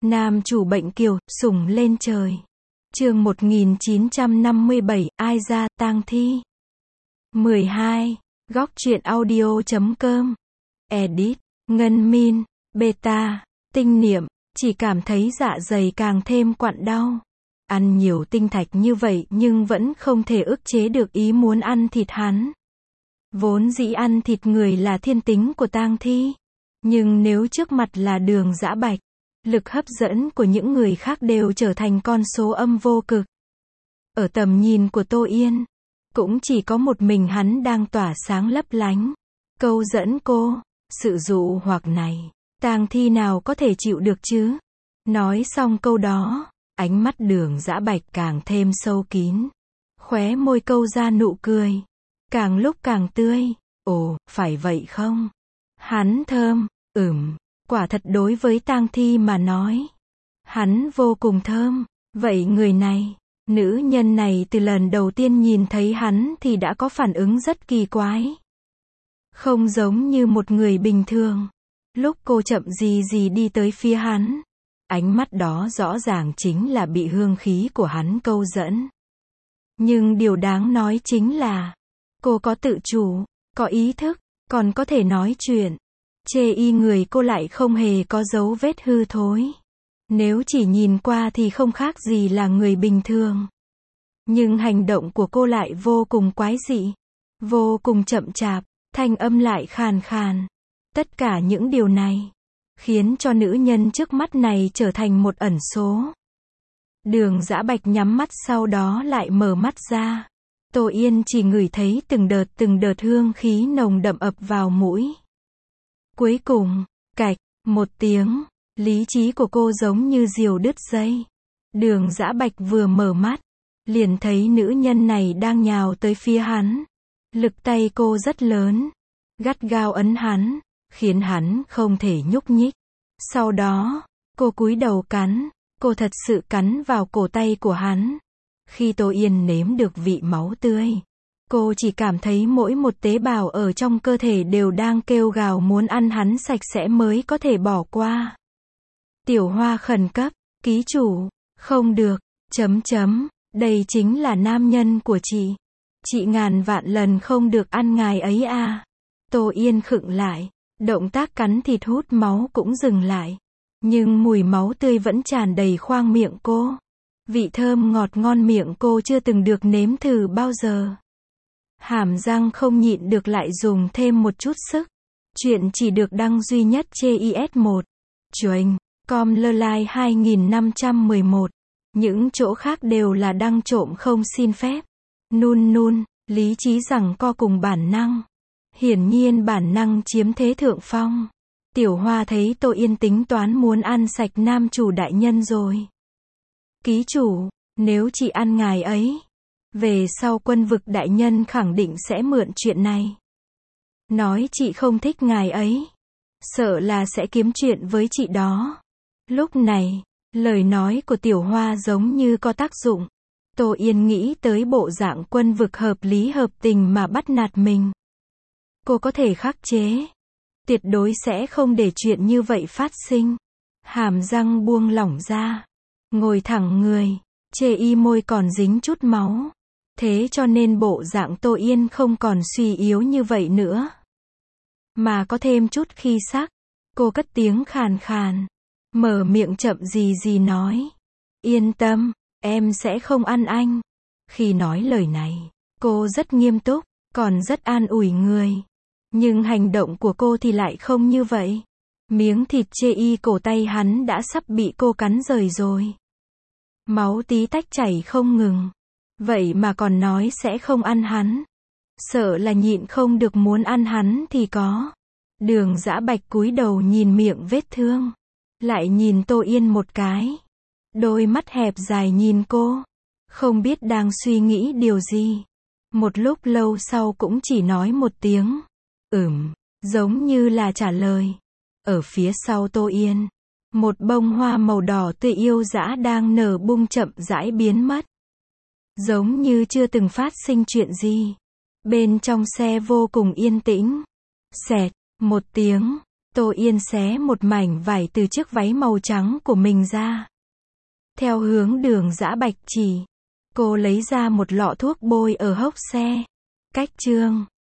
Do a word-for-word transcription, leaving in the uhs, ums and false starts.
Nam chủ bệnh kiều, sủng lên trời. Chương một nghìn chín trăm năm mươi bảy, ai ra, tang thi. mười hai. Góc truyện audio chấm com. Edit, Ngân Min, Beta, Tinh Niệm, chỉ cảm thấy dạ dày càng thêm quặn đau. Ăn nhiều tinh thạch như vậy nhưng vẫn không thể ức chế được ý muốn ăn thịt hắn. Vốn dĩ ăn thịt người là thiên tính của tang thi. Nhưng nếu trước mặt là Đường Dã Bạch, lực hấp dẫn của những người khác đều trở thành con số âm vô cực. Ở tầm nhìn của Tô Yên, cũng chỉ có một mình hắn đang tỏa sáng lấp lánh, câu dẫn cô. Sự dụ hoặc này, tang thi nào có thể chịu được chứ? Nói xong câu đó, ánh mắt Đường Dã Bạch càng thêm sâu kín, khóe môi câu ra nụ cười, càng lúc càng tươi. Ồ, phải vậy không? Hắn thơm, ừm, quả thật đối với tang thi mà nói, hắn vô cùng thơm. Vậy người này, nữ nhân này từ lần đầu tiên nhìn thấy hắn thì đã có phản ứng rất kỳ quái. Không giống như một người bình thường. Lúc cô chậm gì gì đi tới phía hắn, ánh mắt đó rõ ràng chính là bị hương khí của hắn câu dẫn. Nhưng điều đáng nói chính là, cô có tự chủ, có ý thức, còn có thể nói chuyện. Chê y người cô lại không hề có dấu vết hư thối. Nếu chỉ nhìn qua thì không khác gì là người bình thường. Nhưng hành động của cô lại vô cùng quái dị, vô cùng chậm chạp, thanh âm lại khàn khàn. Tất cả những điều này khiến cho nữ nhân trước mắt này trở thành một ẩn số. Đường Dã Bạch nhắm mắt sau đó lại mở mắt ra. Tô Yên chỉ ngửi thấy từng đợt từng đợt hương khí nồng đậm ập vào mũi. Cuối cùng, cạch, một tiếng, lý trí của cô giống như diều đứt dây. Đường Dã Bạch vừa mở mắt, liền thấy nữ nhân này đang nhào tới phía hắn. Lực tay cô rất lớn, gắt gao ấn hắn, khiến hắn không thể nhúc nhích. Sau đó, cô cúi đầu cắn, cô thật sự cắn vào cổ tay của hắn. Khi Tô Yên nếm được vị máu tươi, cô chỉ cảm thấy mỗi một tế bào ở trong cơ thể đều đang kêu gào muốn ăn hắn sạch sẽ mới có thể bỏ qua. Tiểu Hoa khẩn cấp, ký chủ, không được, chấm chấm, đây chính là nam nhân của chị. Chị ngàn vạn lần không được ăn ngài ấy à. Tô Yên khựng lại, động tác cắn thịt hút máu cũng dừng lại. Nhưng mùi máu tươi vẫn tràn đầy khoang miệng cô. Vị thơm ngọt ngon miệng cô chưa từng được nếm thử bao giờ. Hàm răng không nhịn được lại dùng thêm một chút sức. Chuyện chỉ được đăng duy nhất trên i ét một. Chuềnh, com lơ lai hai nghìn năm trăm mười một. Những chỗ khác đều là đăng trộm không xin phép. Nun nun, lý trí rằng co cùng bản năng. Hiển nhiên bản năng chiếm thế thượng phong. Tiểu Hoa thấy Tô Yên tính toán muốn ăn sạch nam chủ đại nhân rồi. Ký chủ, nếu chị ăn ngài ấy, về sau Quân Vực đại nhân khẳng định sẽ mượn chuyện này. Nói chị không thích ngài ấy, sợ là sẽ kiếm chuyện với chị đó. Lúc này, lời nói của Tiểu Hoa giống như có tác dụng. Tô Yên nghĩ tới bộ dạng Quân Vực hợp lý hợp tình mà bắt nạt mình. Cô có thể khắc chế, tuyệt đối sẽ không để chuyện như vậy phát sinh. Hàm răng buông lỏng ra, ngồi thẳng người, chê y môi còn dính chút máu. Thế cho nên bộ dạng Tô Yên không còn suy yếu như vậy nữa, mà có thêm chút khí sắc. Cô cất tiếng khàn khàn, mở miệng chậm gì gì nói. Yên tâm, em sẽ không ăn anh. Khi nói lời này, cô rất nghiêm túc, còn rất an ủi người. Nhưng hành động của cô thì lại không như vậy. Miếng thịt chê y cổ tay hắn đã sắp bị cô cắn rời rồi. Máu tí tách chảy không ngừng. Vậy mà còn nói sẽ không ăn hắn. Sợ là nhịn không được muốn ăn hắn thì có. Đường Dã Bạch cúi đầu nhìn miệng vết thương, lại nhìn Tô Yên một cái. Đôi mắt hẹp dài nhìn cô, không biết đang suy nghĩ điều gì. Một lúc lâu sau cũng chỉ nói một tiếng, ừm, giống như là trả lời. Ở phía sau Tô Yên, một bông hoa màu đỏ tươi yêu dã đang nở bung chậm rãi biến mất. Giống như chưa từng phát sinh chuyện gì. Bên trong xe vô cùng yên tĩnh. Xẹt, một tiếng, Tô Yên xé một mảnh vải từ chiếc váy màu trắng của mình ra. Theo hướng Đường Dã Bạch chỉ, cô lấy ra một lọ thuốc bôi ở hốc xe. Cách chương